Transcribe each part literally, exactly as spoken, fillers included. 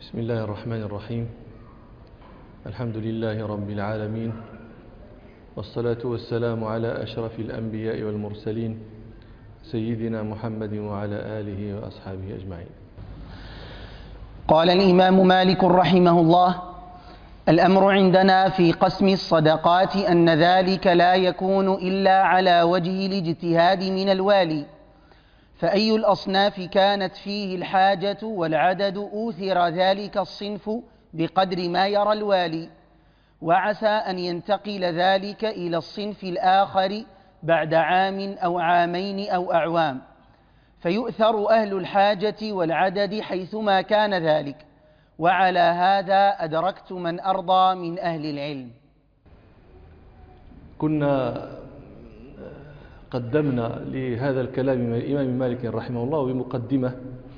بسم الله الرحمن الرحيم. الحمد لله رب العالمين، والصلاة والسلام على أشرف الأنبياء والمرسلين سيدنا محمد وعلى آله وأصحابه أجمعين. قال الإمام مالك رحمه الله: الأمر عندنا في قسم الصدقات أن ذلك لا يكون إلا على وجه الاجتهاد من الوالي، فأي الأصناف كانت فيه الحاجة والعدد أوثر ذلك الصنف بقدر ما يرى الوالي، وعسى أن ينتقل ذلك إلى الصنف الآخر بعد عام أو عامين أو أعوام، فيؤثر أهل الحاجة والعدد حيثما كان ذلك. وعلى هذا أدركت من أرضى من أهل العلم. كنا قدمنا لهذا الكلام من الإمام مالك رحمه الله بمقدمة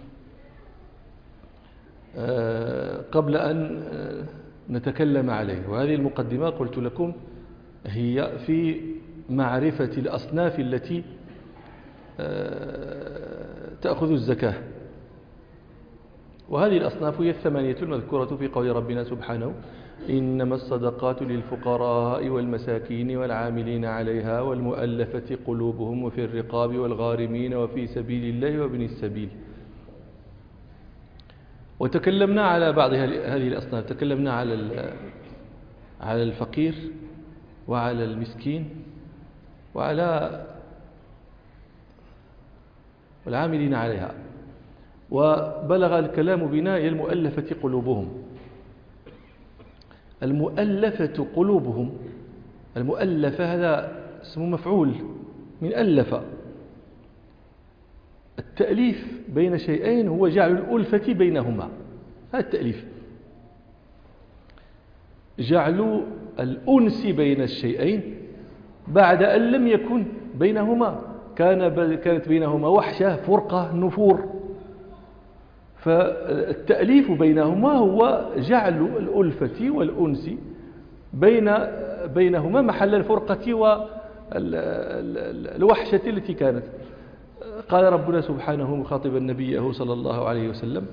قبل أن نتكلم عليه، وهذه المقدمة قلت لكم هي في معرفة الأصناف التي تأخذ الزكاة، وهذه الأصناف هي الثمانية المذكورة في قول ربنا سبحانه: إنما الصدقات للفقراء والمساكين والعاملين عليها والمؤلفة قلوبهم وفي الرقاب والغارمين وفي سبيل الله وابن السبيل. وتكلمنا على بعض هذه الأصناف، تكلمنا على على الفقير وعلى المسكين وعلى العاملين عليها، وبلغ الكلام بنا إلى المؤلفة قلوبهم. المؤلفة قلوبهم، المؤلفة هذا اسم مفعول من ألف. التأليف بين شيئين هو جعل الألفة بينهما، هذا التأليف، جعل الأنس بين الشيئين بعد أن لم يكن بينهما، كان كانت بينهما وحشة، فرقة، نفور. فالتأليف بينهما هو جعل الألفة والأنس بين بينهما محل الفرقة والوحشة التي كانت. قال ربنا سبحانه مخاطبا نبيه صلى الله عليه وسلم: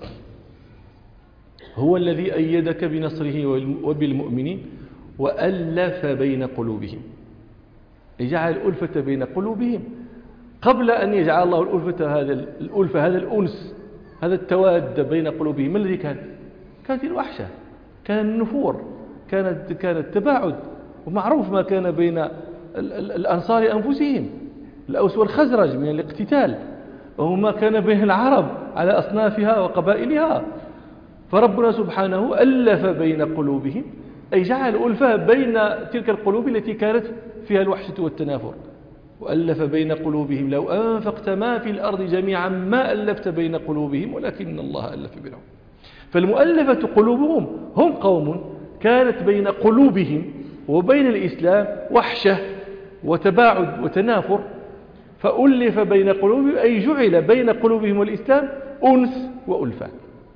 هو الذي أيدك بنصره وبالمؤمنين وألف بين قلوبهم، جعل الألفة بين قلوبهم قبل أن يجعل الله الألفة هذا الألفة هذا الأنس، هذا التواد بين قلوبهم. ما الذي كان؟ كانت الوحشة، كان النفور، كانت كان التباعد. ومعروف ما كان بين الأنصار أنفسهم، الأوس والخزرج من الاقتتال، وما كان بين العرب على أصنافها وقبائلها. فربنا سبحانه ألف بين قلوبهم، أي جعل ألفة بين تلك القلوب التي كانت فيها الوحشة والتنافر. وألف بين قلوبهم لو أنفقت ما في الأرض جميعا ما ألفت بين قلوبهم ولكن الله ألف بينهم. فالمؤلفة قلوبهم هم قوم كانت بين قلوبهم وبين الإسلام وحشة وتباعد وتنافر، فألف بين قلوبهم، أي جعل بين قلوبهم والإسلام أنس وألفة.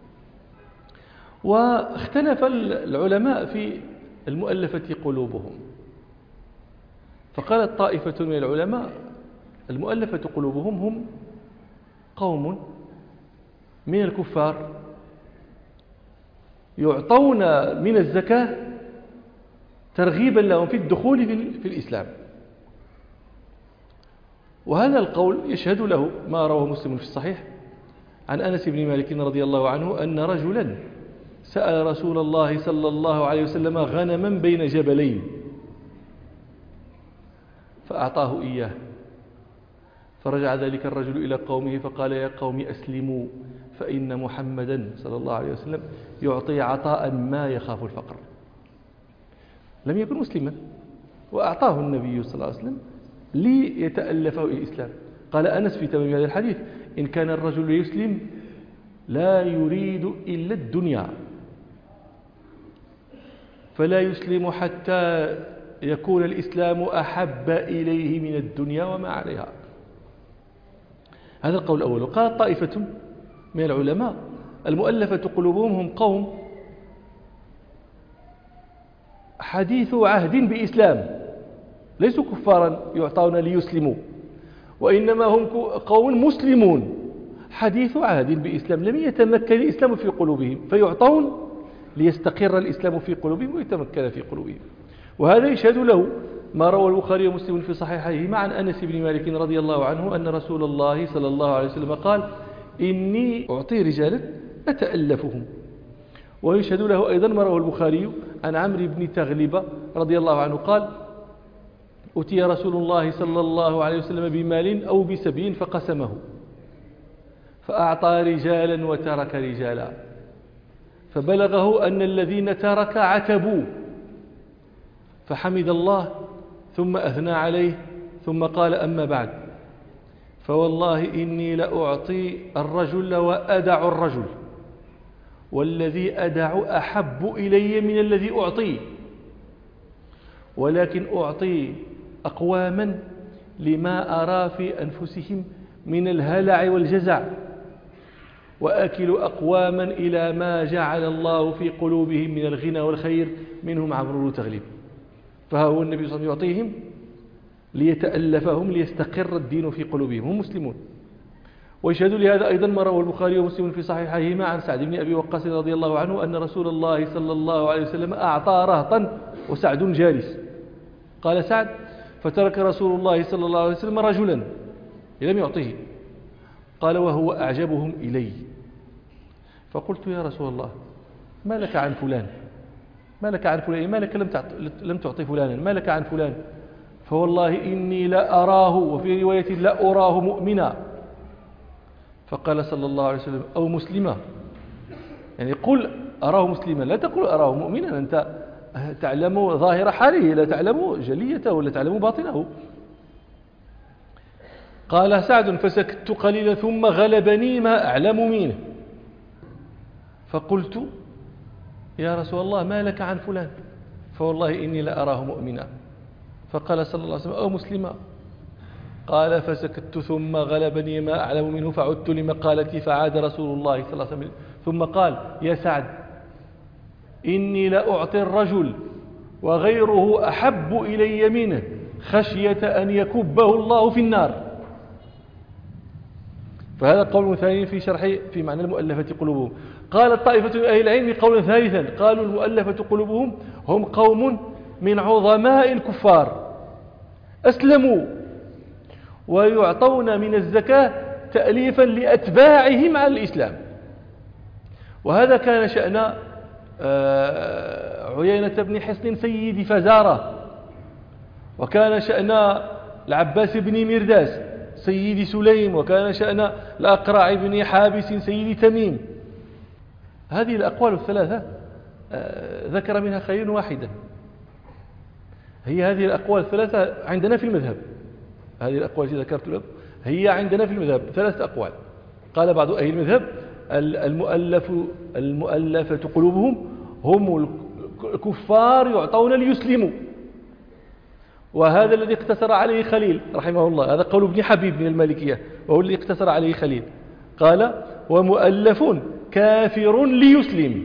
واختلف العلماء في المؤلفة قلوبهم، فقالت طائفة من العلماء: المؤلفة قلوبهم هم قوم من الكفار يعطون من الزكاة ترغيبا لهم في الدخول في الإسلام. وهذا القول يشهد له ما رواه مسلم في الصحيح عن أنس بن مالك رضي الله عنه أن رجلا سأل رسول الله صلى الله عليه وسلم غنما بين جبلين فأعطاه إياه، فرجع ذلك الرجل إلى قومه فقال: يا قوم أسلموا فإن محمدا صلى الله عليه وسلم يعطي عطاء ما يخاف الفقر. لم يكن مسلما وأعطاه النبي صلى الله عليه وسلم ليتألفه الإسلام. قال أنس في تمام هذا الحديث: إن كان الرجل يسلم لا يريد إلا الدنيا فلا يسلم حتى يكون الإسلام أحب إليه من الدنيا وما عليها. هذا القول الأول. وقال طائفة من العلماء: المؤلفة قلوبهم هم قوم حديث عهد بإسلام، ليسوا كفارا يعطون ليسلموا، وإنما هم قوم مسلمون حديث عهد بإسلام لم يتمكن الإسلام في قلوبهم فيعطون ليستقر الإسلام في قلوبهم ويتمكن في قلوبهم. وهذا يشهد له ما روى البخاري ومسلم في صحيحيهما عن أنس بن مالك رضي الله عنه أن رسول الله صلى الله عليه وسلم قال إني أعطي رجالا أتألفهم. ويشهد له أيضا ما روى البخاري عن عمرو بن تغلب رضي الله عنه قال أتي رسول الله صلى الله عليه وسلم بمال أو بسبي فقسمه فأعطى رجالا وترك رجالا فبلغه أن الذين ترك عتبوا فحمد الله ثم أثنى عليه ثم قال أما بعد فوالله إني لأعطي الرجل وأدع الرجل والذي أدع أحب إلي من الذي أعطي ولكن أعطي أقواما لما أرى في أنفسهم من الهلع والجزع وأكل أقواما إلى ما جعل الله في قلوبهم من الغنى والخير منهم عمرو بن تغلب. فها هو النبي صلى الله عليه وسلم يعطيهم ليتألفهم ليستقر الدين في قلوبهم هم مسلمون. ويشهد لهذا أيضا ما روى البخاري ومسلم في صحيحيهما عن سعد بن أبي وقاص رضي الله عنه أن رسول الله صلى الله عليه وسلم أعطى رهطا وسعد جالس. قال سعد فترك رسول الله صلى الله عليه وسلم رجلا لم يعطيه قال وهو أعجبهم إلي فقلت يا رسول الله ما لك عن فلان ما لك عن فلان ما لك لم لم تعطي فلانا ما لك عن فلان فوالله إني لا أراه وفي رواية لا أراه مؤمنا فقال صلى الله عليه وسلم أو مسلما يعني قل أراه مسلما لا تقول أراه مؤمنا أنت تعلم ظاهر حاله لا تعلم جليته ولا تعلم باطنه. قال سعد فسكت قليلا ثم غلبني ما أعلم منه فقلت يا رسول الله ما لك عن فلان فوالله إني لا أراه مؤمنا فقال صلى الله عليه وسلم أو مسلما قال فسكت ثم غلبني ما أعلم منه فعدت لمقالتي فعاد رسول الله صلى الله عليه وسلم ثم قال يا سعد إني لأعطي الرجل وغيره أحب إلي منه خشية أن يكبه الله في النار. فهذا قول ثاني في شرح في معنى المؤلفة قلوبهم. قال الطائفة من أهل العلم قولا ثالثا قالوا المؤلفة قلوبهم هم قوم من عظماء الكفار أسلموا ويعطون من الزكاة تأليفا لأتباعهم على الإسلام. وهذا كان شأن عيينة بن حصن سيد فزارة وكان شأن العباس بن مرداس سيد سليم وكان شأن الأقرع بن حابس سيد تميم. هذه الأقوال الثلاثة ذكر منها خليل واحدا هي هذه الأقوال الثلاثة عندنا في المذهب. هذه الأقوال التي ذكرت لكم هي عندنا في المذهب ثلاثة أقوال. قال بعض أهل المذهب المؤلف المؤلفة قلوبهم هم الكفار يعطون ليسلموا وهذا الذي اقتصر عليه خليل رحمه الله. هذا قول ابن حبيب من المالكية وهو الذي اقتصر عليه خليل. قال ومؤلف كافر ليسلم.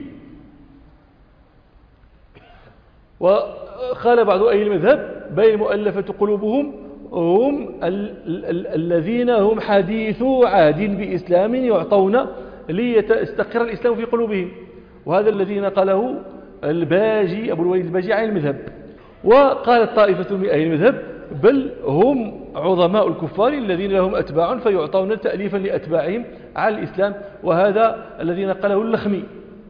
وقال بعض أهل المذهب بين المؤلفة قلوبهم هم ال ال الذين هم حديثو عهد بإسلام يعطون ليستقر الإسلام في قلوبهم وهذا الذي نقله الباجي أبو الوليد الباجي عن المذهب. وقالت طائفة من أهل المذهب بل هم عظماء الكفار الذين لهم أتباع فيعطون تأليفا لأتباعهم على الإسلام وهذا الذي نقله اللخمي.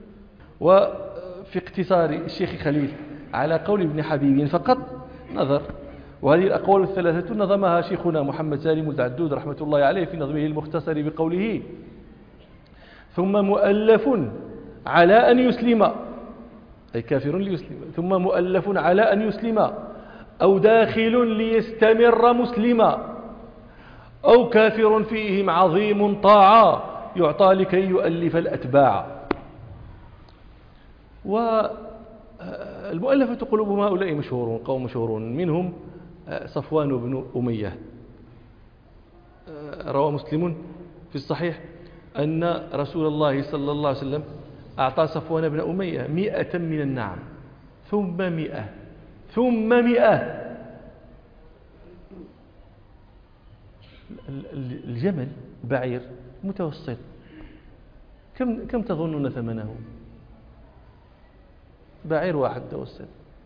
وفي اقتصار الشيخ خليل على قول ابن حبيب فقط نظر. وهذه الأقوال الثلاثة نظمها شيخنا محمد سالم الدعدود رحمة الله عليه في نظمه المختصر بقوله ثم مؤلف على أن يسلم أي كافر ليسلم ثم مؤلف على أن يسلم أو داخل ليستمر مسلما أو كافر فيهم عظيم طاعة يعطى لكي يؤلف الأتباع. والمؤلفة قلوبهم هؤلاء مشهورون قوم مشهورون منهم صفوان بن أمية. روى مسلم في الصحيح أن رسول الله صلى الله عليه وسلم أعطى صفوان بن أمية مئة من النعم ثم مئة ثم مئة. الجمل بعير متوسط. كم كم تظنون ثمنه؟ بعير واحد متوسط،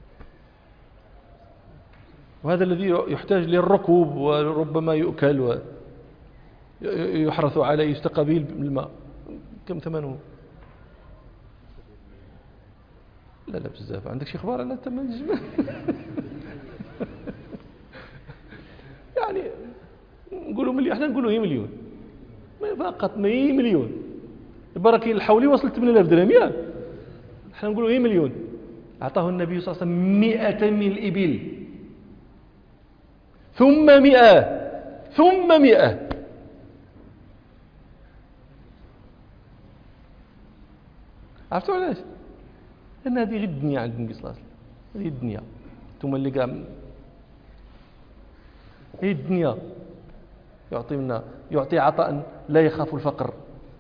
وهذا الذي يحتاج للركوب وربما يؤكل ويحرث عليه يستقى به الماء. كم ثمنه؟ لا لا بزاف. عندك شي اخبار على ثمن الجمال؟ يعني نقولوا مليون، احنا نقولوا هي مليون فقط، مية مليون. البركه الحولي وصلت ثمانية آلاف درهم، ياك احنا نقولوا هي مليون. اعطاه النبي صلى الله عليه وسلم مئة من الإبل، ثم مئة، ثم مئة. عرفتوا علاش؟ لأن هذه غير الدنيا عند النبي صلى الله عليه وسلم، هذه الدنيا. ثم اللي قام هي الدنيا يعطي منا، يعطي عطاء لا يخاف الفقر.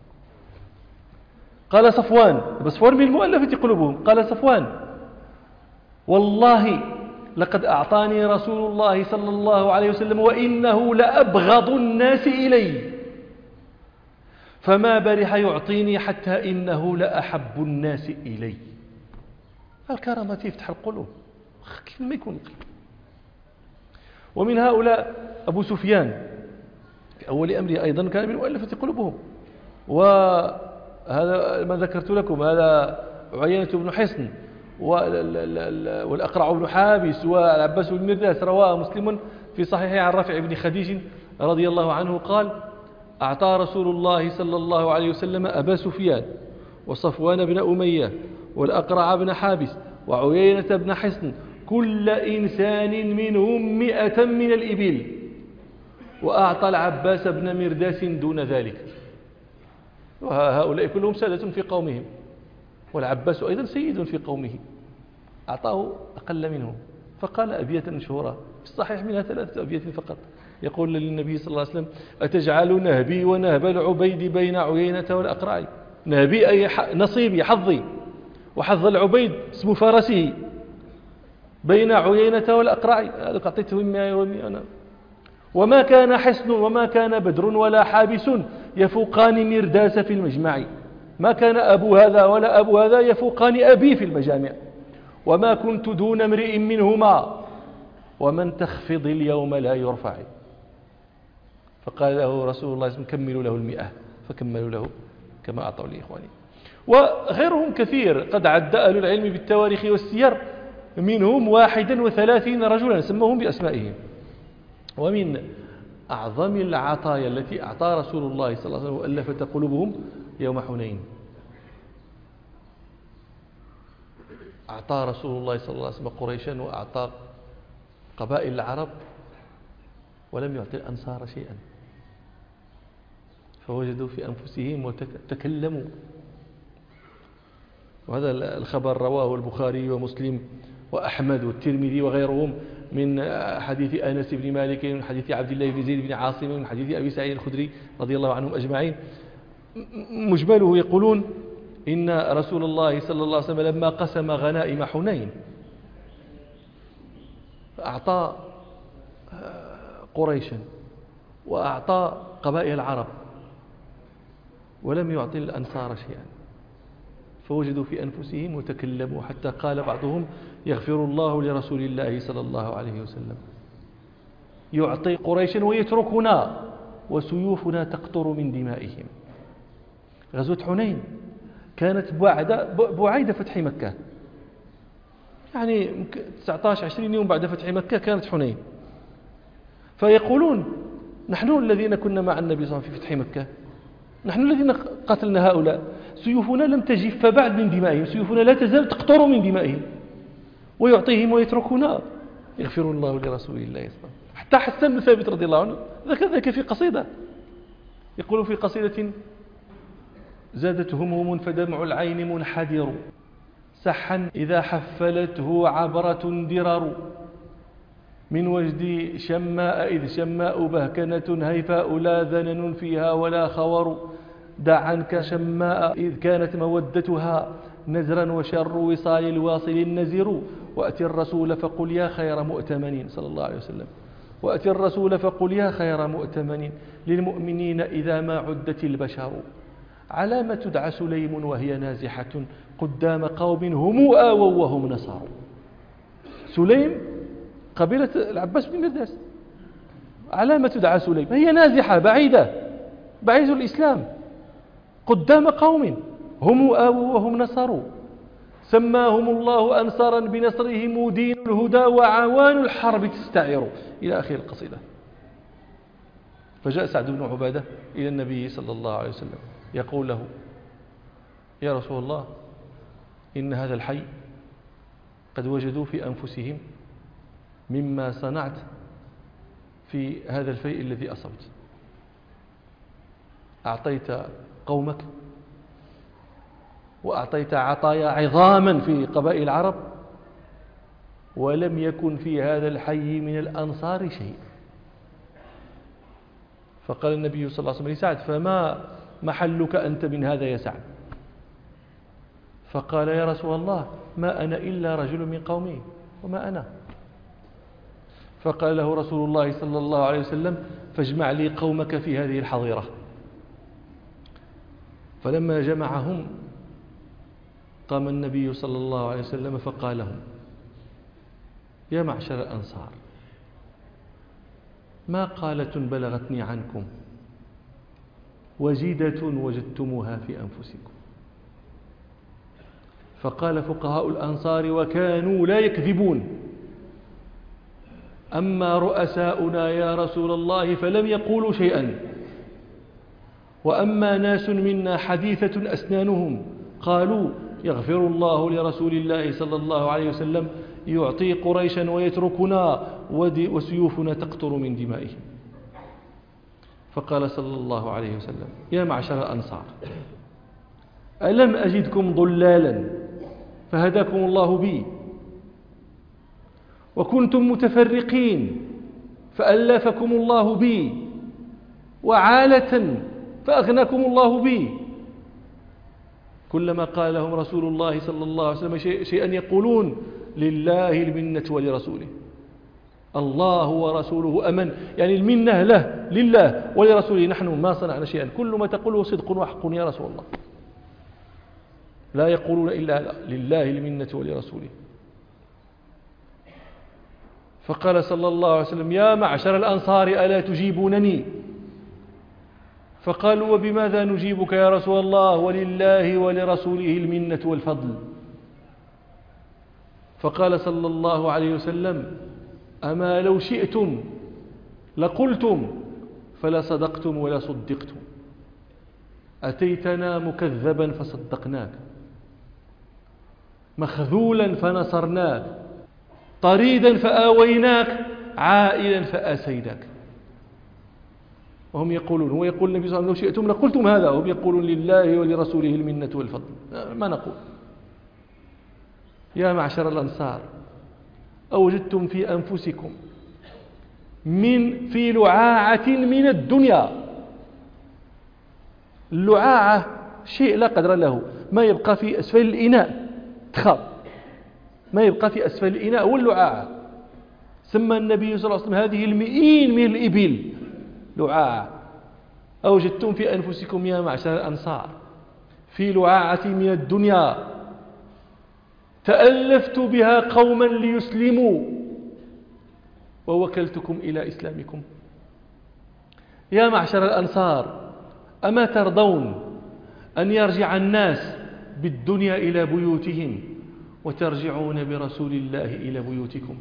قال صفوان، صفوان من المؤلفة قلوبهم، قال صفوان: والله لقد أعطاني رسول الله صلى الله عليه وسلم وإنه لأبغض الناس إلي، فما برح يعطيني حتى إنه لأحب الناس إلي. الكرامة يفتح القلوب كيف ما يكون القلب. ومن هؤلاء أبو سفيان في أول أمره أيضا كان من مؤلفة قلوبهم، وهذا ما ذكرت لكم، هذا عيينة بن حصن والأقرع بن حابس والعباس بن مرداس. رواه مسلم في صحيحه عن رافع بن خديج رضي الله عنه قال: أعطى رسول الله صلى الله عليه وسلم أبا سفيان وصفوان بن أمية والأقرع بن حابس وعيينة بن حصن كل إنسان منهم مئة من الإبل، وأعطى العباس بن مرداس دون ذلك. وهؤلاء كلهم سادة في قومهم، والعباس أيضا سيد في قومه، أعطاه أقل منهم. فقال أبية مشهورة في الصحيح منها ثلاثة أبيات فقط، يقول للنبي صلى الله عليه وسلم: أتجعل نهبي ونهب العبيد بين عيينة والأقرع؟ نهبي أي نصيبي، حظي، وحظ العبيد اسم فرسه، بين عيينة والأقرع، هذا أعطيته مئة ومئة أنا. وما كان حصن وما كان بدر ولا حابس يفوقان مرداس في المجمع، ما كان أبو هذا ولا أبو هذا يفوقان أبي في المجامع، وما كنت دون امرئ منهما، ومن تخفض اليوم لا يرفع. فقال له رسول الله صلى الله عليه وسلم: كملوا له المئة، فكملوا له كما أعطوا لإخواني. وغيرهم كثير قد عد أهل العلم بالتواريخ والسير منهم واحدا وثلاثين رجلا سموهم بأسمائهم. ومن أعظم العطايا التي أعطى رسول الله صلى الله عليه وسلم وألفت قلوبهم يوم حنين. أعطى رسول الله صلى الله عليه وسلم قريشا وأعطى قبائل العرب، ولم يعطي الأنصار شيئا، فوجدوا في أنفسهم وتكلموا. وهذا الخبر رواه البخاري ومسلم وأحمد والترمذي وغيرهم من حديث أنس بن مالك، من حديث عبد الله بن زيد بن عاصم، من حديث أبي سعيد الخدري رضي الله عنهم أجمعين. مجمله يقولون: إن رسول الله صلى الله عليه وسلم لما قسم غنائم حنين أعطى قريشا وأعطى قبائل العرب، ولم يعطي الأنصار شيئا، فوجدوا في أنفسهم وتكلموا، حتى قال بعضهم: يغفر الله لرسول الله صلى الله عليه وسلم، يعطي قريشا ويتركنا وسيوفنا تقطر من دمائهم. غزوة حنين كانت بعد بعيد فتح مكة، يعني تسعة عشر عشرين يوم بعد فتح مكة كانت حنين. فيقولون: نحن الذين كنا مع النبي صلى الله عليه وسلم في فتح مكة، نحن الذين قتلنا هؤلاء، سيوفنا لم تجف بعد من دمائهم، سيوفنا لا تزال تقطر من دمائهم، ويعطيهم ويتركنا، يغفر الله لرسول الله صلى الله عليه وسلم. حتى حسن بن ثابت رضي الله عنه ذكر ذلك في قصيدة، يقول في قصيدة: زادت هموم فدمع العين منحدر، سحا إذا حفلته عبرة درر، من وجد شماء إذ شماء بهكنة، هيفاء لا ذنن فيها ولا خور، دع عنك شماء إذ كانت مودتها نزرا، وشر وصال الواصل النزر، وأتي الرسول فقل يا خير مؤتمن صلى الله عليه وسلم. وأتي الرسول فقل يا خير مؤتمن للمؤمنين إذا ما عدت البشر على ما تدعى سليم وهي نازحة قدام قوم هم آووا وهم نصاروا. سليم قبيلة العباس بن مرداس، على ما تدعى سليم، هي نازحة بعيدة بعيد الإسلام قدام قوم هم آووا وهم نصاروا، سماهم الله أنصارا بنصرهم دين الهدى وعوان الحرب تستعير، إلى آخر القصيدة. فجاء سعد بن عبادة إلى النبي صلى الله عليه وسلم يقول له يا رسول الله إن هذا الحي قد وجدوا في أنفسهم مما صنعت في هذا الفيء الذي أصبت، أعطيت قومك وأعطيت عطايا عظاما في قبائل العرب، ولم يكن في هذا الحي من الأنصار شيء. فقال النبي صلى الله عليه وسلم لسعد فما محلك أنت من هذا يا سعد؟ فقال يا رسول الله ما أنا إلا رجل من قومي وما أنا. فقال له رسول الله صلى الله عليه وسلم فاجمع لي قومك في هذه الحظيرة. فلما جمعهم قام النبي صلى الله عليه وسلم فقال لهم يا معشر الأنصار ما قالة بلغتني عنكم وجيدة وجدتموها في أنفسكم. فقال فقهاء الأنصار وكانوا لا يكذبون أما رؤساؤنا يا رسول الله فلم يقولوا شيئا، وأما ناس منا حديثة أسنانهم قالوا يغفر الله لرسول الله صلى الله عليه وسلم يعطي قريشا ويتركنا وسيوفنا تقطر من دمائهم. فقال صلى الله عليه وسلم يا معشر الأنصار ألم أجدكم ضلالا فهداكم الله بي، وكنتم متفرقين فألفكم الله بي، وعالة فأغناكم الله بي. كلما قال لهم رسول الله صلى الله عليه وسلم شيئا يقولون لله المنة ولرسوله، الله ورسوله أمن، يعني المنة له لله ولرسوله، نحن ما صنعنا شيئا، كل ما تقوله صدق وحق يا رسول الله، لا يقولون إلا لله المنة ولرسوله. فقال صلى الله عليه وسلم يا معشر الأنصار ألا تجيبونني؟ فقالوا وبماذا نجيبك يا رسول الله ولله ولرسوله المنة والفضل؟ فقال صلى الله عليه وسلم أما لو شئتم لقلتم فلا صدقتم ولا صدقتم، أتيتنا مكذبا فصدقناك، مخذولا فنصرناك، طريدا فآويناك، عائلا فآسيناك. وهم يقولون، هو يقول النبي صلى الله عليه وسلم لو شئتم لقلتم هذا، وهم يقولون لله ولرسوله المنة والفضل. ما نقول؟ يا معشر الأنصار أوجدتم في أنفسكم من في لعاعة من الدنيا، اللعاعة شيء لا قدر له، ما يبقى في أسفل الإناء تخاب، ما يبقى في أسفل الإناء واللعاعة. سمى النبي صلى الله عليه وسلم هذه المئين من الإبل لعاعة. أوجدتم في أنفسكم يا معشر الأنصار في لعاعة من الدنيا تألفت بها قوما ليسلموا ووكلتكم إلى إسلامكم. يا معشر الأنصار أما ترضون أن يرجع الناس بالدنيا إلى بيوتهم وترجعون برسول الله إلى بيوتكم؟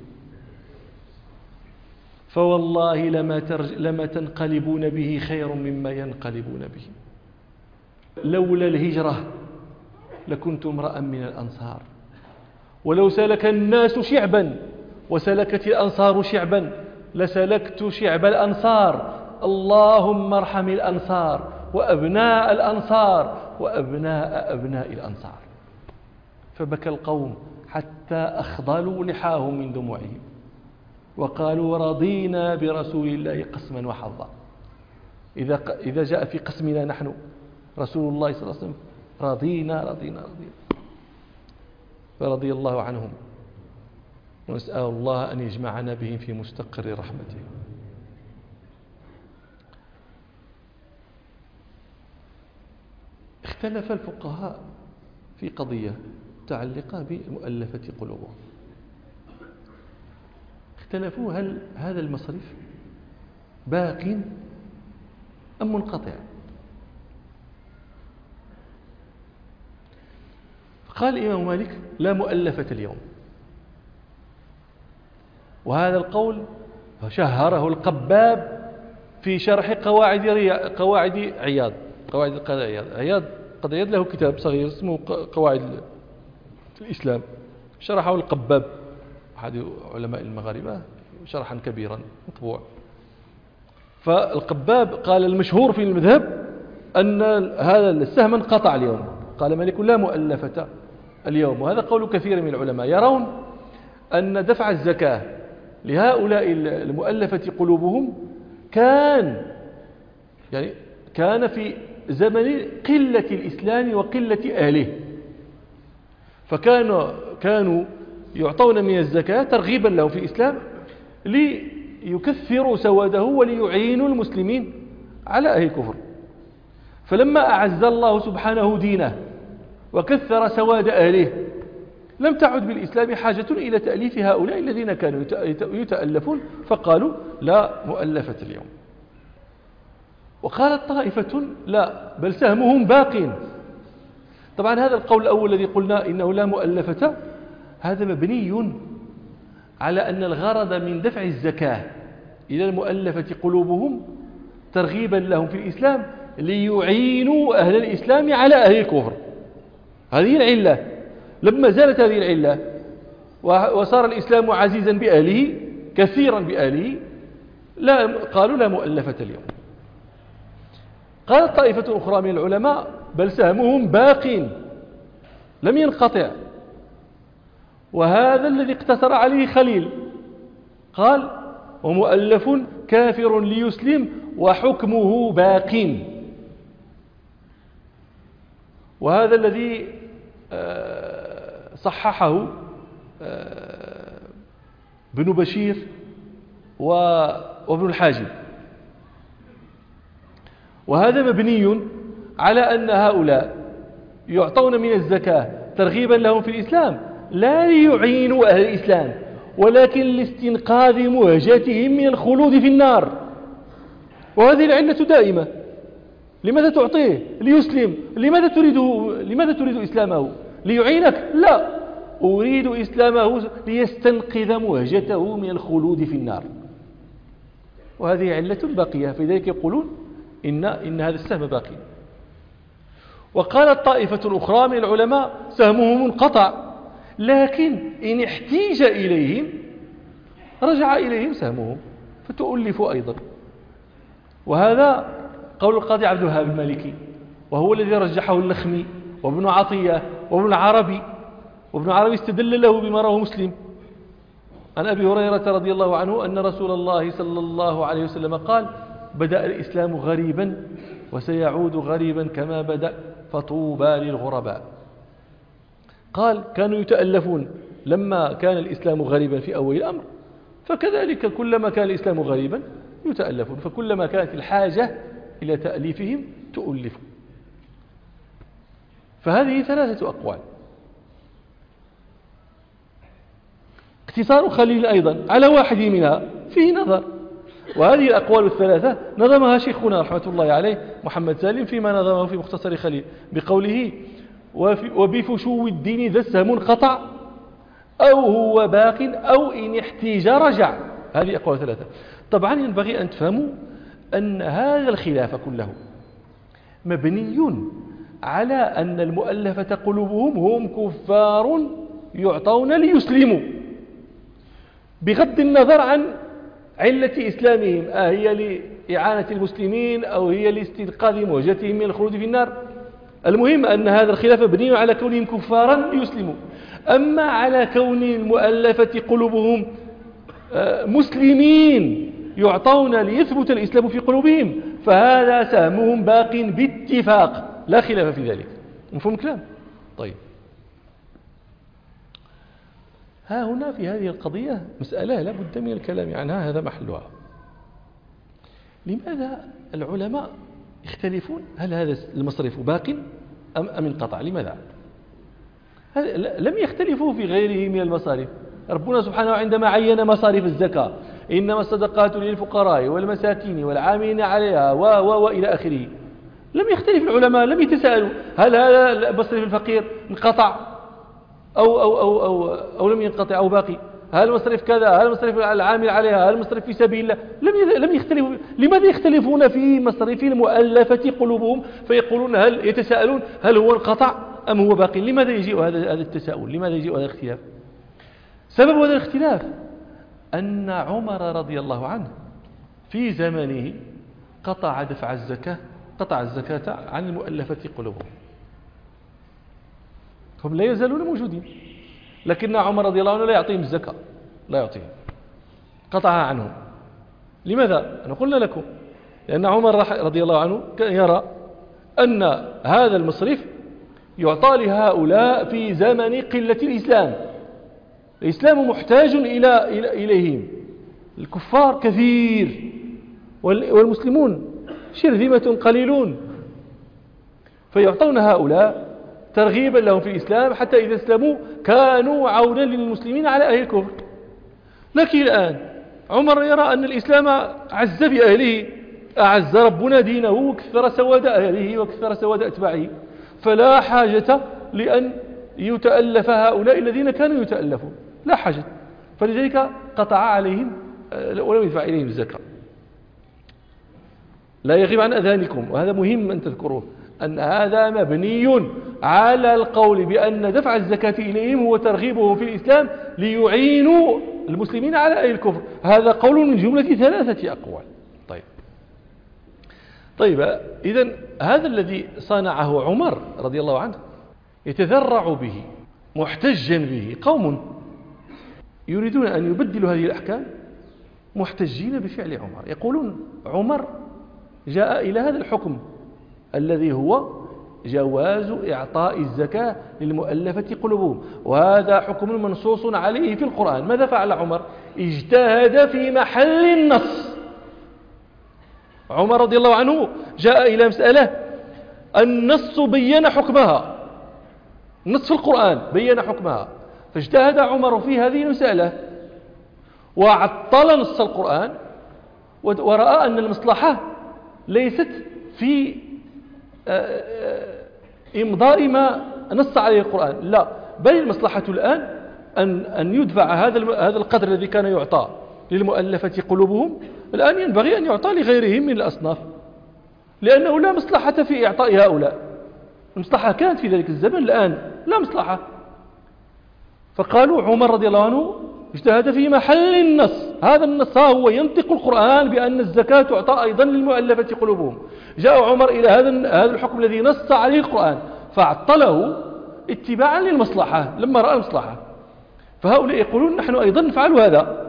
فوالله لما, ترج... لما تنقلبون به خير مما ينقلبون به. لولا الهجرة لكنت امرأ من الأنصار، ولو سلك الناس شعبا وسلكت الأنصار شعبا لسلكت شعب الأنصار. اللهم ارحم الأنصار وأبناء الأنصار وأبناء أبناء الأنصار. فبكى القوم حتى أخضلوا لحاهم من دموعهم وقالوا رضينا برسول الله قسما وحظا. إذا إذا جاء في قسمنا نحن رسول الله صلى الله عليه وسلم رضينا رضينا رضينا. فرضي الله عنهم، ونسأل الله أن يجمعنا بهم في مستقر رحمته. اختلف الفقهاء في قضية متعلقة بمؤلفة قلوبهم. اختلفوا هل هذا المصرف باق أم منقطع. قال الإمام مالك لا مؤلفة اليوم، وهذا القول شهره القباب في شرح قواعد قواعد عياض قواعد القاضي عياض عياض قاضي عياض له كتاب صغير اسمه قواعد الإسلام، شرحه القباب أحد علماء المغاربة شرحا كبيرا مطبوع. فالقباب قال المشهور في المذهب أن هذا السهم انقطع اليوم. قال مالك لا مؤلفة اليوم، وهذا قول كثير من العلماء يرون أن دفع الزكاة لهؤلاء المؤلفة قلوبهم كان يعني كان في زمن قلة الإسلام وقلة أهله، فكانوا كانوا يعطون من الزكاة ترغيبا لهم في الإسلام ليكثروا سواده وليعينوا المسلمين على أهل الكفر. فلما أعز الله سبحانه دينه وكثر سواد أهله لم تعد بالإسلام حاجة إلى تأليف هؤلاء الذين كانوا يتألفون، فقالوا لا مؤلفة اليوم. وقالت طائفة لا بل سهمهم باق. طبعا هذا القول الأول الذي قلنا إنه لا مؤلفة هذا مبني على أن الغرض من دفع الزكاة إلى المؤلفة قلوبهم ترغيبا لهم في الإسلام ليعينوا أهل الإسلام على أهل الكفر. هذه العلة. لما زالت هذه العلة وصار الإسلام عزيزا بأهله كثيرا بأهله لا قالوا لا مؤلفة اليوم. قالت طائفة أخرى من العلماء بل سهمهم باق لم ينقطع، وهذا الذي اقتصر عليه خليل قال ومؤلف كافر ليسلم وحكمه باق. وهذا الذي صححه ابن بشير وابن الحاجب، وهذا مبني على أن هؤلاء يعطون من الزكاة ترغيبا لهم في الإسلام لا ليعينوا أهل الإسلام ولكن لاستنقاذ مهجتهم من الخلود في النار. وهذه العلة دائمة. لماذا تعطيه ليسلم؟ لماذا تريده؟ لماذا تريد إسلامه؟ ليعينك؟ لا، أريد إسلامه ليستنقذ مهجته من الخلود في النار. وهذه علة باقية، في ذلك يقولون إن, إن هذا السهم باقي. وقالت طائفة أخرى من العلماء سهمه منقطع، لكن إن احتيج إليهم رجع إليهم سهمهم فتؤلفوا أيضا. وهذا قول القاضي عبد الوهاب المالكي، وهو الذي رجحه اللخمي وابن عطية وابن عربي. وابن عربي استدل له بما رواه مسلم عن أبي هريرة رضي الله عنه أن رسول الله صلى الله عليه وسلم قال بدأ الإسلام غريبا وسيعود غريبا كما بدأ فطوبى للغرباء. قال كانوا يتألفون لما كان الإسلام غريبا في أول الأمر، فكذلك كلما كان الإسلام غريبا يتألفون، فكلما كانت الحاجة إلى تأليفهم تؤلف. فهذه ثلاثة أقوال. اختصار خليل أيضا على واحد منها فيه نظر، وهذه الأقوال الثلاثة نظمها شيخنا رحمة الله عليه محمد سالم فيما نظمه في مختصر خليل بقوله وبفشو الدين ذا السهم انقطع أو هو باق أو إن احتيج رجع. هذه أقوال ثلاثة. طبعا ينبغي أن تفهموا أن هذا الخلاف كله مبني على أن المؤلفة قلوبهم هم كفار يعطون ليسلموا، بغض النظر عن علة إسلامهم، آه هي لإعانة المسلمين أو هي لاستنقاذ مهجتهم من الخلود في النار. المهم أن هذا الخلاف مبني على كونهم كفارا ليسلموا. أما على كون المؤلفة قلوبهم مسلمين يعطون ليثبت الإسلام في قلوبهم فهذا سهمهم باق باتفاق لا خلاف في ذلك. مفهوم الكلام؟ طيب، ها هنا في هذه القضية مسألة لا بد من الكلام عنها، هذا محلها. لماذا العلماء يختلفون؟ هل هذا المصرف باق أم, أم انقطع؟ لماذا؟ لم يختلفوا في غيره من المصارف. ربنا سبحانه عندما عين مصارف الزكاة: إنما الصدقات للفقراء والمساكين والعاملين عليها و و وإلى آخره، لم يختلف العلماء، لم يتساءلوا هل هذا مصرف الفقير انقطع أو, أو, أو, أو, أو لم ينقطع أو باقي، هل مصرف كذا، هل مصرف العامل عليها، هل مصرف في سبيل الله. لم لم يختلفوا. لماذا يختلفون في مصرف المؤلفة قلوبهم فيقولون، هل يتساءلون هل هو انقطع أم هو باقي؟ لماذا يجيء هذا هذا التساؤل؟ لماذا يجيء هذا الاختلاف؟ سبب هذا الاختلاف أن عمر رضي الله عنه في زمنه قطع دفع الزكاة قطع الزكاة عن المؤلفة قلوبهم. هم لا يزالون موجودين، لكن عمر رضي الله عنه لا يعطيهم الزكاة، لا يعطيهم، قطعها عنهم. لماذا؟ أنا قلنا لكم لأن عمر رضي الله عنه كان يرى أن هذا المصرف يعطى لهؤلاء في زمن قلة الإسلام. الإسلام محتاج إلى إليهم، الكفار كثير والمسلمون شرذمة قليلون، فيعطون هؤلاء ترغيبا لهم في الإسلام، حتى إذا اسلموا كانوا عونا للمسلمين على أهل الكفر. لكن الآن عمر يرى أن الإسلام عز بأهله، أعز ربنا دينه وكثر سواد أهله وكثر سواد أتباعه، فلا حاجة لأن يتألف هؤلاء الذين كانوا يتألفون، لا حاجة، فلذلك قطع عليهم ولم يدفع إليهم الزكاة. لا يغيب عن أذهانكم، وهذا مهم أن تذكروه، أن هذا مبني على القول بأن دفع الزكاة إليهم هو ترغيبهم في الإسلام ليعينوا المسلمين على أهل الكفر. هذا قول من جملة ثلاثة أقوال. طيب طيب إذن هذا الذي صنعه عمر رضي الله عنه يتذرع به محتجا به قوم يريدون أن يبدلوا هذه الأحكام محتجين بفعل عمر، يقولون عمر جاء إلى هذا الحكم الذي هو جواز إعطاء الزكاة للمؤلفة قلوبهم، وهذا حكم منصوص عليه في القرآن. ماذا فعل عمر؟ اجتهد في محل النص. عمر رضي الله عنه جاء إلى مسألة النص بين حكمها، النص في القرآن بين حكمها، فاجتهد عمر في هذه المسألة وعطل نص القرآن، ورأى أن المصلحة ليست في إمضاء ما نص عليه القرآن، لا، بل المصلحة الآن أن أن يدفع هذا هذا القدر الذي كان يعطى للمؤلفة قلوبهم، الآن ينبغي أن يعطى لغيرهم من الأصناف، لأنه لا مصلحة في إعطاء هؤلاء. المصلحة كانت في ذلك الزمن، الآن لا مصلحة. فقالوا عمر رضي الله عنه اجتهد في محل النص، هذا النص هو ينطق القرآن بأن الزكاة تعطى أيضا للمؤلفة قلوبهم. جاء عمر إلى هذا هذا الحكم الذي نص عليه القرآن فعطله اتباعا للمصلحة لما رأى المصلحة. فهؤلاء يقولون نحن أيضا نفعل هذا،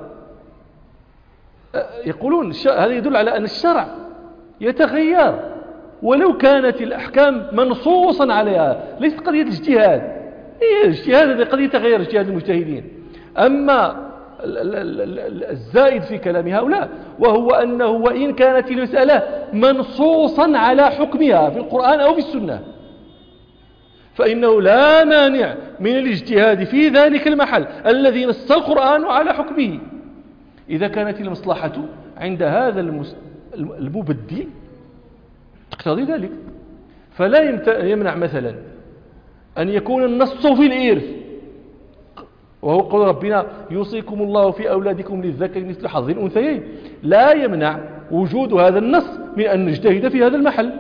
يقولون هذا يدل على أن الشرع يتغير ولو كانت الأحكام منصوصا عليها، ليست قضية الاجتهاد، هي الاجتهاد هذه قضية تغير اجتهاد المجتهدين. أما الزائد في كلام هؤلاء وهو أنه وإن كانت المسألة منصوصا على حكمها في القرآن أو في السنة، فإنه لا مانع من الاجتهاد في ذلك المحل الذي نص القرآن على حكمه، إذا كانت المصلحة عند هذا المبدل تقتضي ذلك. فلا يمنع مثلا أن يكون النص في الإرث، وهو قول ربنا يوصيكم الله في أولادكم للذكر مثل حظ الأنثيين، لا يمنع وجود هذا النص من أن نجتهد في هذا المحل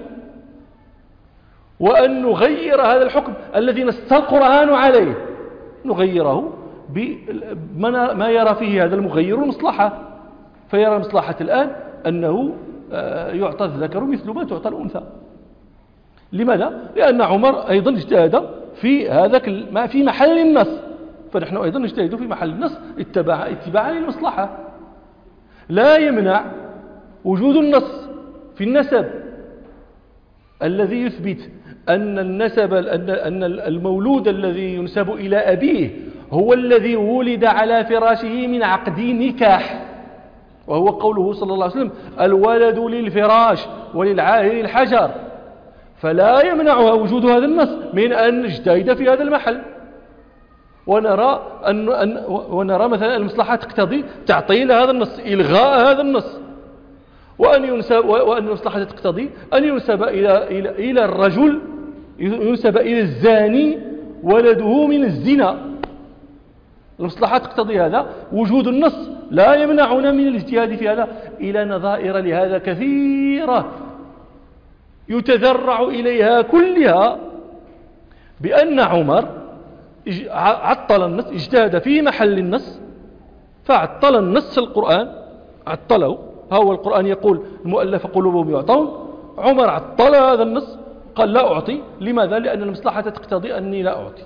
وأن نغير هذا الحكم الذي نص القرآن عليه، نغيره بما يرى فيه هذا المغير مصلحة. فيرى مصلحة الآن أنه يعطى الذكر مثل ما تعطى الأنثى. لماذا؟ لأن عمر أيضا اجتهد في هذا في محل النص، فنحن أيضا نجتهد في محل النص اتباعا اتباعا للمصلحة. لا يمنع وجود النص في النسب الذي يثبت أن النسب أن المولود الذي ينسب إلى أبيه هو الذي ولد على فراشه من عقد نكاح، وهو قوله صلى الله عليه وسلم الولد للفراش وللعاهر الحجر. فلا يمنعها وجود هذا النص من أن نجتهد في هذا المحل، ونرى أن أن ونرى مثلا المصلحة تقتضي تعطيل هذا النص، إلغاء هذا النص، وأن ينسب وأن المصلحة تقتضي أن ينسب إلى إلى إلى الرجل، ينسب إلى الزاني ولده من الزنا. المصلحة تقتضي هذا، وجود النص لا يمنعنا من الاجتهاد في هذا. إلى نظائر لهذا كثيرة يتذرع إليها كلها بأن عمر عطل النص، اجتهد في محل النص فعطل النص القرآن، عطله. هو القرآن يقول المؤلف قلوبهم يعطون، عمر عطل هذا النص قال لا أعطي. لماذا؟ لأن المصلحة تقتضي أني لا أعطي.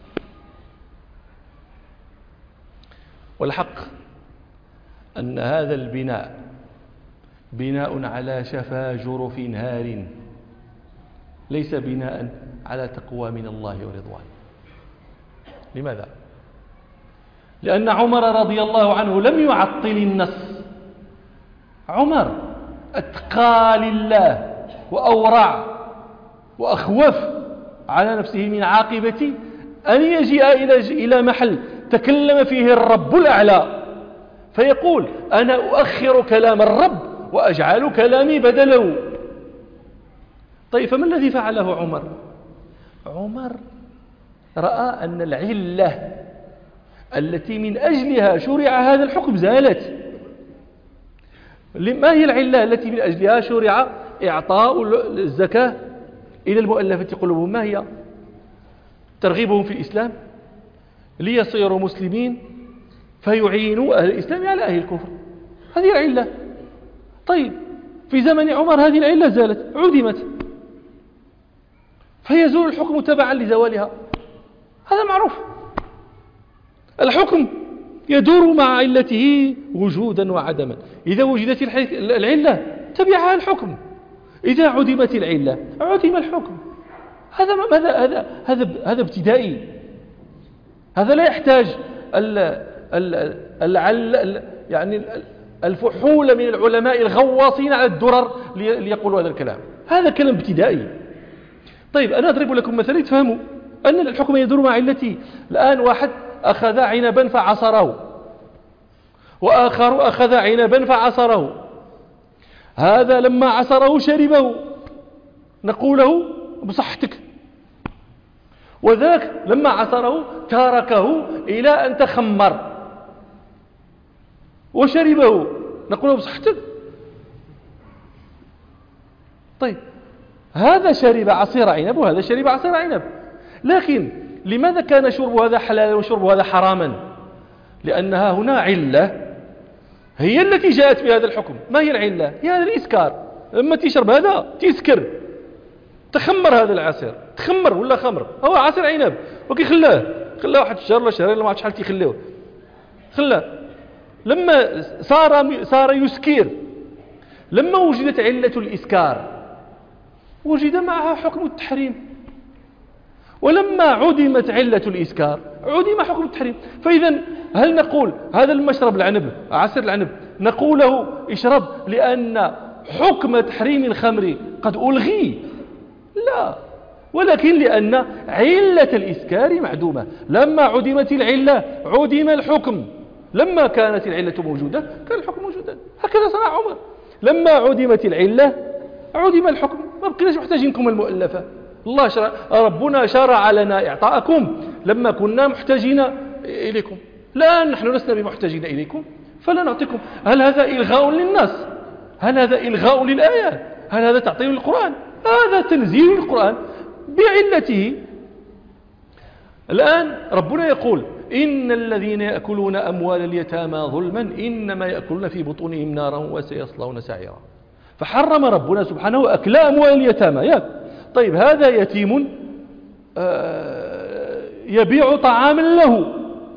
والحق أن هذا البناء بناء على شفا جرف هار، ليس بناء على تقوى من الله ورضوان. لماذا؟ لأن عمر رضي الله عنه لم يعطل النص. عمر أتقى لله وأورع وأخوف على نفسه من عاقبة أن يجيء إلى محل تكلم فيه الرب الأعلى فيقول أنا أؤخر كلام الرب وأجعل كلامي بدله. طيب، فما الذي فعله عمر؟ عمر رأى أن العلة التي من أجلها شرع هذا الحكم زالت. ما هي العلة التي من أجلها شرع إعطاء الزكاة إلى المؤلفة قلوبهم؟ ما هي؟ ترغيبهم في الإسلام ليصيروا مسلمين فيعينوا أهل الإسلام على أهل الكفر. هذه العلة. طيب، في زمن عمر هذه العلة زالت، عدمت، فيزول الحكم تبعا لزوالها. هذا معروف. الحكم يدور مع علته وجودا وعدما. إذا وجدت العلة تبعها الحكم، إذا عدمت العلة عدم الحكم. هذا هذا هذا هذا هذا ابتدائي. هذا لا يحتاج ال ال ال يعني الفحول من العلماء الغواصين على الدرر ليقولوا هذا الكلام. هذا كلام ابتدائي. طيب، أنا أضرب لكم مثلا تفهموا أن الحكم يدور مع علته. الآن واحد أخذ عنبا فعصره، وآخر أخذ عنبا فعصره. هذا لما عصره شربه نقول له بصحتك، وذاك لما عصره تركه إلى أن تخمر وشربه نقول له بصحتك. طيب، هذا شرب عصير عنب وهذا شرب عصير عنب، لكن لماذا كان شرب هذا حلالا وشرب هذا حراما؟ لأنها هنا علة هي التي جاءت بهذا الحكم. ما هي العلة؟ هي هذا الإسكار. لما تشرب هذا تسكر، تخمر هذا العصير، تخمر ولا خمر، هو عصير عنب وكي خلاه خلاه واحد الشهر ولا شهرين ما عرفت شحال تيخليوه، خلاه لما صار صار يسكر. لما وجدت علة الإسكار وجد معها حكم التحريم، ولما عدمت علة الإسكار عدم حكم التحريم. فإذا هل نقول هذا المشرب العنب عصير العنب نقول له اشرب لأن حكم تحريم الخمر قد ألغي؟ لا، ولكن لأن علة الإسكار معدومة. لما عدمت العلة عدم الحكم، لما كانت العلة موجودة كان الحكم موجودا. هكذا صنع عمر. لما عدمت العلة عدم الحكم. ما بقيناش محتاجينكم المؤلفة. الله شرع، ربنا شرع لنا إعطاءكم لما كنا محتاجين إليكم. الآن نحن لسنا بمحتاجين إليكم فلا نعطيكم. هل هذا إلغاء للناس؟ هل هذا إلغاء للآيات؟ هل هذا تعطيل للقرآن؟ هذا تنزيل القرآن بعلته. الآن ربنا يقول إن الذين يأكلون أموال اليتامى ظلما إنما يأكلون في بطونهم نارا وسيصلون سعيرا. فحرم ربنا سبحانه أكل أموال اليتامى. يا طيب، هذا يتيم يبيع طعاما له،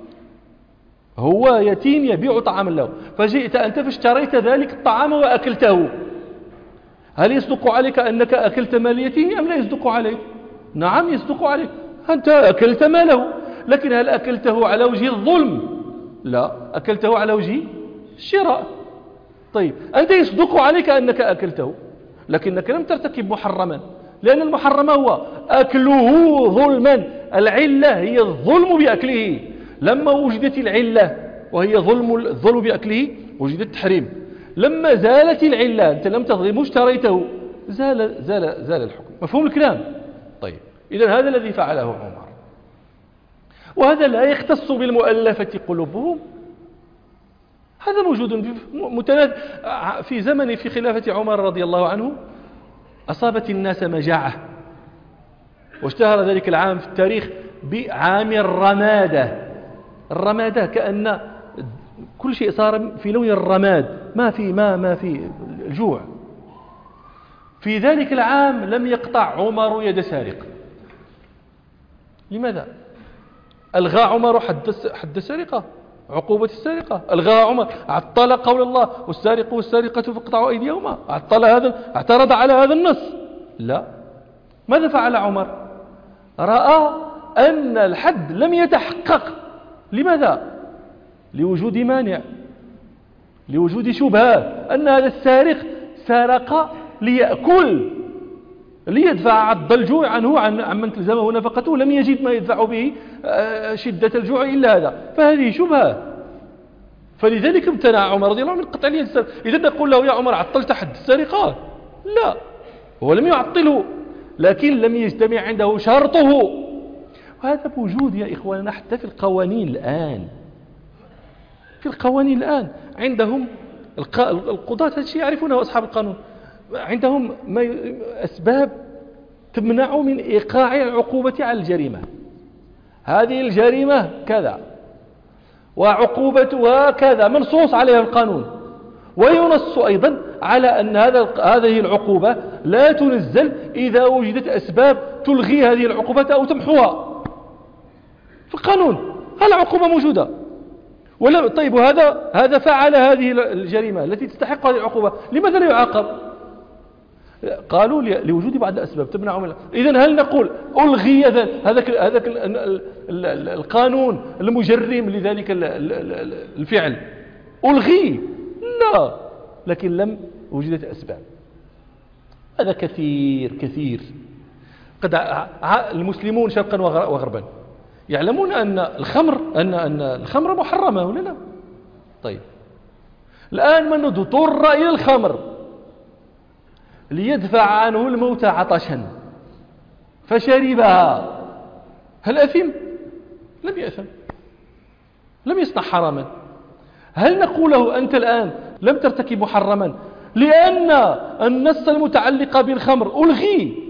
هو يتيم يبيع طعاما له، فجئت أنت فاشتريت ذلك الطعام وأكلته. هل يصدق عليك أنك أكلت مال اليتيم أم لا يصدق عليك؟ نعم يصدق عليك، أنت أكلت ماله، لكن هل أكلته على وجه الظلم؟ لا، أكلته على وجه الشراء. طيب، أنت يصدق عليك أنك أكلته لكنك لم ترتكب محرما، لأن المحرم هو أكله ظلما، العلة هي الظلم بأكله. لما وجدت العلة وهي ظلم الظلم بأكله وجد التحريم. لما زالت العلة، أنت لم تظلمه اشتريته، زال, زال, زال الحكم. مفهوم الكلام؟ طيب، إذن هذا الذي فعله عمر، وهذا لا يختص بالمؤلفة قلوبهم، هذا موجود متناث في زمن في خلافة عمر رضي الله عنه. أصابت الناس مجاعة، واشتهر ذلك العام في التاريخ بعام الرمادة. الرمادة كأن كل شيء صار في لون الرماد، ما في ما ما في الجوع. في ذلك العام لم يقطع عمر يد سارق. لماذا؟ ألغى عمر حد حد السرقة، عقوبة السرقة، ألغى عمر، عطل قول الله والسارق والسارقة فاقطعوا أيديهما، عطل هذا، اعترض على هذا النص. لا، ماذا فعل عمر؟ رأى أن الحد لم يتحقق. لماذا؟ لوجود مانع، لوجود شبهة، أن هذا السارق سرق ليأكل، ليدفع عض الجوع عنه عن من تلزمه نفقته، لم يجد ما يدفع به شدة الجوع إلا هذا، فهذه شبهة. فلذلك امتنع عمر رضي الله عنه من قطع اليد السارقة. إذا نقول له يا عمر عطلت حد السرقة، لا، هو لم يعطله، لكن لم يجتمع عنده شرطه. وهذا موجود يا إخواننا حتى في القوانين الآن. في القوانين الآن عندهم القضاة، هذا الشيء يعرفونه أصحاب القانون، عندهم ما أسباب تمنع من إيقاع العقوبة على الجريمة. هذه الجريمة كذا وعقوبتها كذا، منصوص عليها القانون، وينص أيضا على أن هذا هذه العقوبة لا تنزل إذا وجدت أسباب تلغي هذه العقوبة أو تمحوها في القانون. العقوبة موجودة. ولا طيب، وهذا هذا فعل هذه الجريمة التي تستحق هذه العقوبة، لماذا لا يعاقب؟ قالوا لوجود بعض الأسباب تمنع من. إذن هل نقول ألغي هذاك هذاك القانون المجرم لذلك الفعل ألغي؟ لا، لكن لم وجدت أسباب. هذا كثير كثير. قد المسلمون شرقا وغربا يعلمون أن الخمر أن أن الخمر محرمة ولا لا؟ طيب، الآن من اضطر إلى الخمر ليدفع عنه الموت عطشا فشربها، هل أثم؟ لم يأثم، لم يصنع حراما. هل نقول له أنت الآن لم ترتكب محرما لأن النص المتعلق بالخمر ألغي،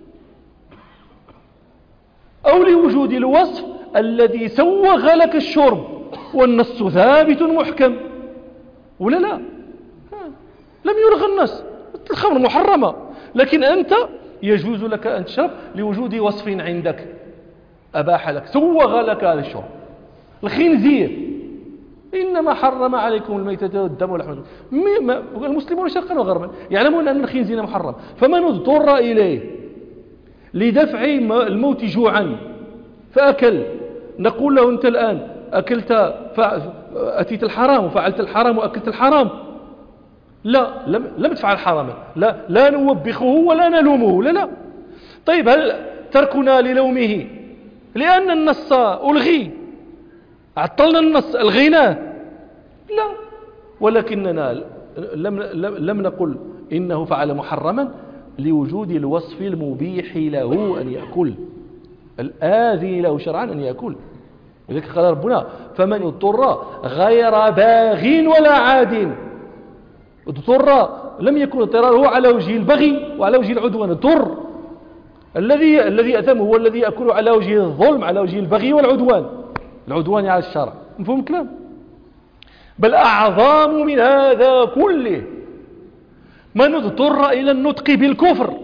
أو لوجود الوصف الذي سوغ لك الشرب والنص ثابت محكم ولا لا؟ لم يلغى النص، الخمر محرمة، لكن أنت يجوز لك أن تشرب لوجود وصف عندك أباح لك، سوغ لك هذا الشرب. الخنزير إنما حرم عليكم الميتة والدم ولحم المسلمون شرقا وغربا يعلمون أن الخنزير محرم، فمن اضطر إليه لدفع الموت جوعا فأكل، نقول له أنت الآن أكلت أتيت الحرام وفعلت الحرام وأكلت الحرام؟ لا، لم, لم تفعل حراما، لا, لا نوبخه ولا نلومه، لا لا. طيب، هل تركنا للومه لأن النص ألغي، عطلنا النص ألغيناه؟ لا، ولكننا لم, لم نقل إنه فعل محرما لوجود الوصف المبيح له أن يأكل، الآذي له شرعا أن يأكل. لذلك قال ربنا فمن اضطر غير باغ ولا عاد. اضطر لم يكن اضطراره على وجه البغي وعلى وجه العدوان، اضطر. الذي الذي أثم هو الذي يأكل على وجه الظلم، على وجه البغي والعدوان، العدوان على الشرع. مفهوم الكلام؟ بل أعظم من هذا كله من اضطر إلى النطق بالكفر.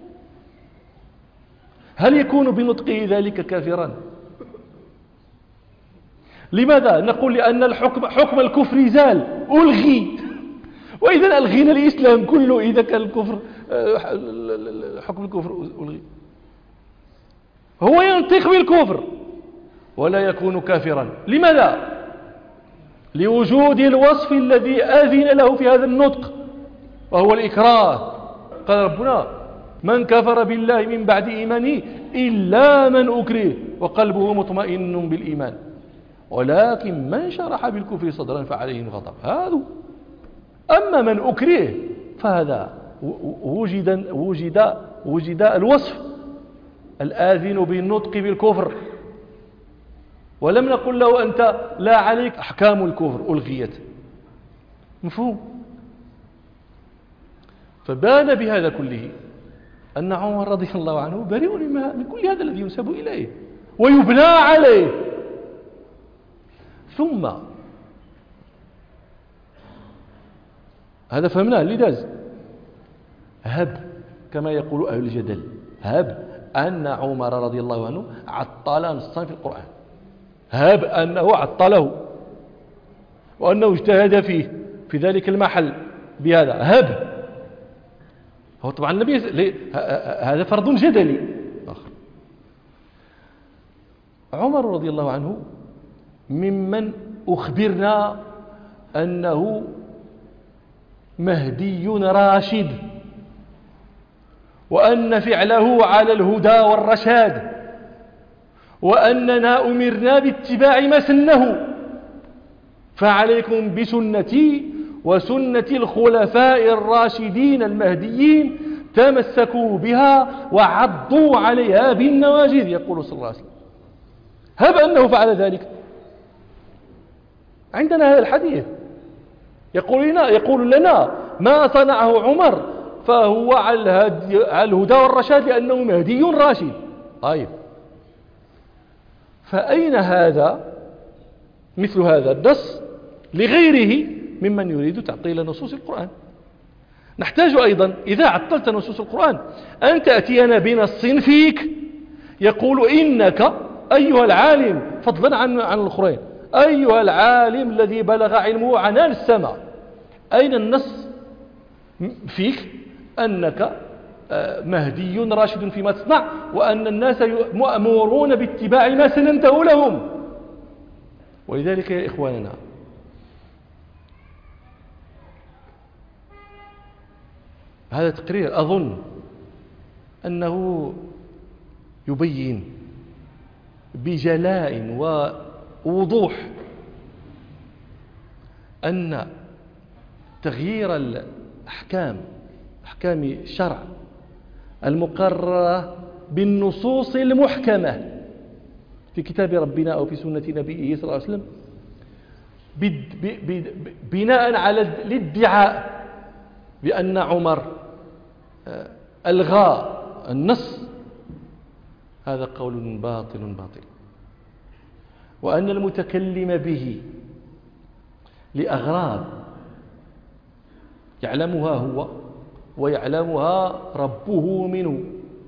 هل يكون بنطقه ذلك كافرا؟ لماذا؟ نقول لأن الحكم حكم الكفر زال، ألغي، وإذا ألغينا الإسلام كله إذا كان الكفر حكم الكفر ألغي. هو ينطق بالكفر ولا يكون كافرا. لماذا؟ لوجود الوصف الذي آذن له في هذا النطق وهو الإكراه. قال ربنا من كفر بالله من بعد إيمانه إلا من أكره وقلبه مطمئن بالإيمان ولكن من شرح بالكفر صدرا فعليهم غضب. هذا. أما من أكره فهذا وجد, وجد, وجد الوصف الآذن بالنطق بالكفر، ولم نقل له أنت لا عليك أحكام الكفر ألغيت. مفهوم؟ فبان بهذا كله أن عمر رضي الله عنه بريء من كل هذا الذي ينسب إليه ويبنى عليه. ثم هذا فهمناه اللي داز. هب كما يقول أهل الجدل، هب أن عمر رضي الله عنه عطل نصا في القرآن، هب أنه عطله وأنه اجتهد فيه في ذلك المحل بهذا، هب. هو طبعا النبي هذا فرض جدلي آخر. عمر رضي الله عنه ممن أخبرنا أنه مهدي راشد، وأن فعله على الهدى والرشاد، وأننا أمرنا باتباع ما سنه، فعليكم بسنتي وسنة الخلفاء الراشدين المهديين تمسكوا بها وعضوا عليها بالنواجذ، يقول صلى الله عليه وسلم. هب أنه فعل ذلك. عندنا هذا الحديث يقول لنا, يقول لنا ما صنعه عمر فهو على الهدى والرشاد لأنه مهدي راشد. طيب، فأين هذا مثل هذا النص لغيره ممن يريد تعطيل نصوص القرآن؟ نحتاج أيضا إذا عطلت نصوص القرآن أن تأتينا بنص فيك يقول إنك أيها العالم، فضلا عن عن الآخرين، أيها العالم الذي بلغ علمه عنان السماء، أين النص فيك أنك مهدي راشد فيما تصنع، وأن الناس مأمورون باتباع ما سننته لهم؟ ولذلك يا إخواننا هذا تقرير أظن أنه يبين بجلاء ووضوح أن تغيير الأحكام أحكام الشرع المقررة بالنصوص المحكمة في كتاب ربنا أو في سنة نبيه صلى الله عليه وسلم بناء على الادعاء بأن عمر ألغى النص، هذا قول باطل باطل، وأن المتكلم به لأغراض يعلمها هو ويعلمها ربه منه.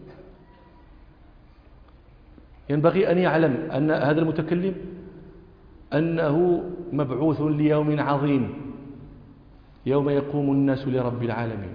ينبغي أن يعلم أن هذا المتكلم أنه مبعوث ليوم عظيم يوم يقوم الناس لرب العالمين،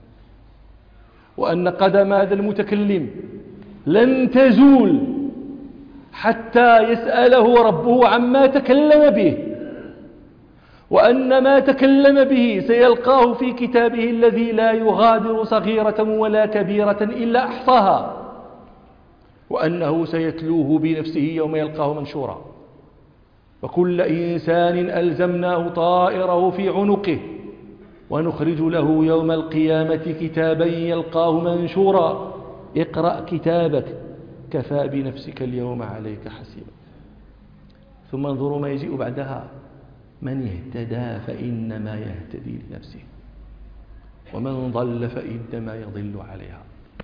وأن قدم هذا المتكلم لن تزول حتى يسأله ربه عما تكلم به، وأن ما تكلم به سيلقاه في كتابه الذي لا يغادر صغيرة ولا كبيرة إلا أحصاها، وأنه سيتلوه بنفسه يوم يلقاه منشورا، وكل إنسان ألزمناه طائره في عنقه ونخرج له يوم القيامة كتابا يلقاه منشورا اقرأ كتابك كفى بنفسك اليوم عليك حسيبا. ثم انظروا ما يجيء بعدها: من اهتدى فإنما يهتدي لنفسه ومن ضل فإنما يضل عليها.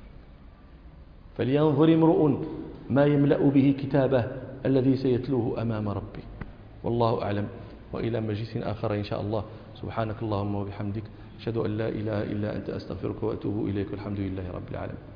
فلينظر امرؤ ما يملأ به كتابه الذي سيتلوه أمام ربه. والله أعلم، وإلى مجلس آخر إن شاء الله. سبحانك اللهم وبحمدك، أشهد أن لا إله إلا أنت، أستغفرك وأتوب إليك، والحمد لله رب العالمين.